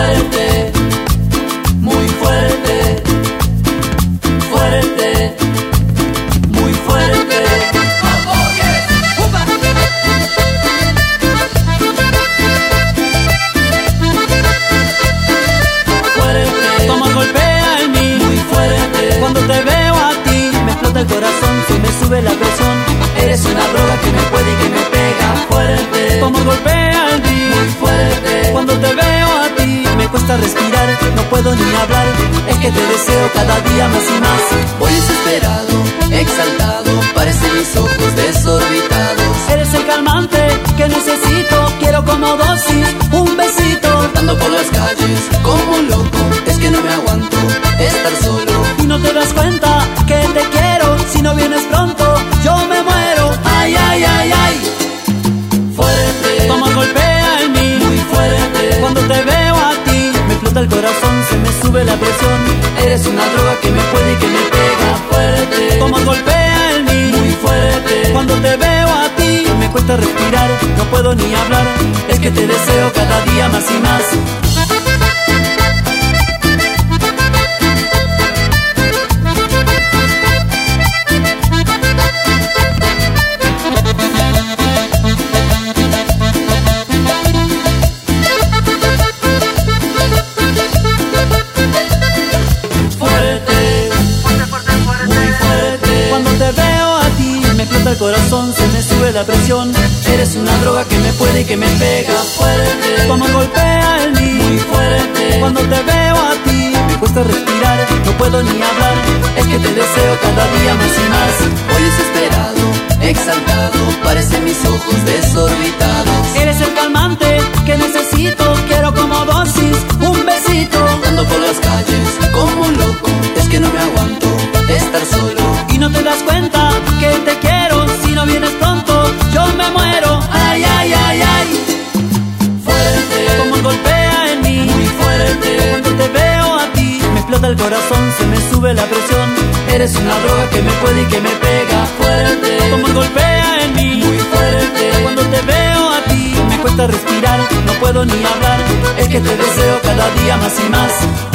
fuerte, muy fuerte, fuerte, muy fuerte. Fuerte, Como golpea en mí, muy fuerte. cuando te veo a ti, me explota el corazón, se me sube la presión. Eres una droga que me puede y que me pega. Fuerte, Como golpea en mí, muy fuerte. cuando te veo a ti, me cuesta respirar, no puedo ni hablar. Es que te deseo cada día más y más. Voy desesperado, exaltado, parecen mis ojos desorbitados. Eres el calmante que necesito, quiero como dosis, un besito. Ando por las calles como un loco, es que no me aguanto estar solo. Y no te das cuenta que te quiero, si no vienes pronto, yo me muero. Ay, ay, ay, ay. Fuerte, Como golpea en mí, muy fuerte. cuando te veo a ti, me explota el corazón, se me sube la presión. Eres una droga que me puede y que me pega. Fuerte, Como golpea en mí, muy fuerte. cuando te veo a ti, me cuesta respirar, no puedo ni hablar. Es que te deseo cada día más y más. Fuerte, muy fuerte. Cuando te veo a ti, me explota el corazón, se me sube la presión. Eres una droga que me puede y que me pega. Fuerte, Como golpea en mí, muy fuerte. cuando te veo a ti, me cuesta respirar, no puedo ni hablar. Es que te deseo cada día más y más. Voy desesperado, exaltado, parecen mis ojos desorbitados. Eres el calmante que necesito, quiero como dosis, un besito. Ando por las calles como un loco, es que no me aguanto estar solo. Y no te das cuenta que te quiero, si no vienes pronto, yo me muero. Ay, ay, ay, ay. Fuerte, Como golpea en mí, muy fuerte. cuando te veo a ti, me explota el corazón, se me sube la presión. Eres una droga que me puede y que me pega. Fuerte, Como golpea en mí, muy fuerte. cuando te veo a ti, me cuesta respirar, no puedo ni hablar. Es que te deseo cada día más y más.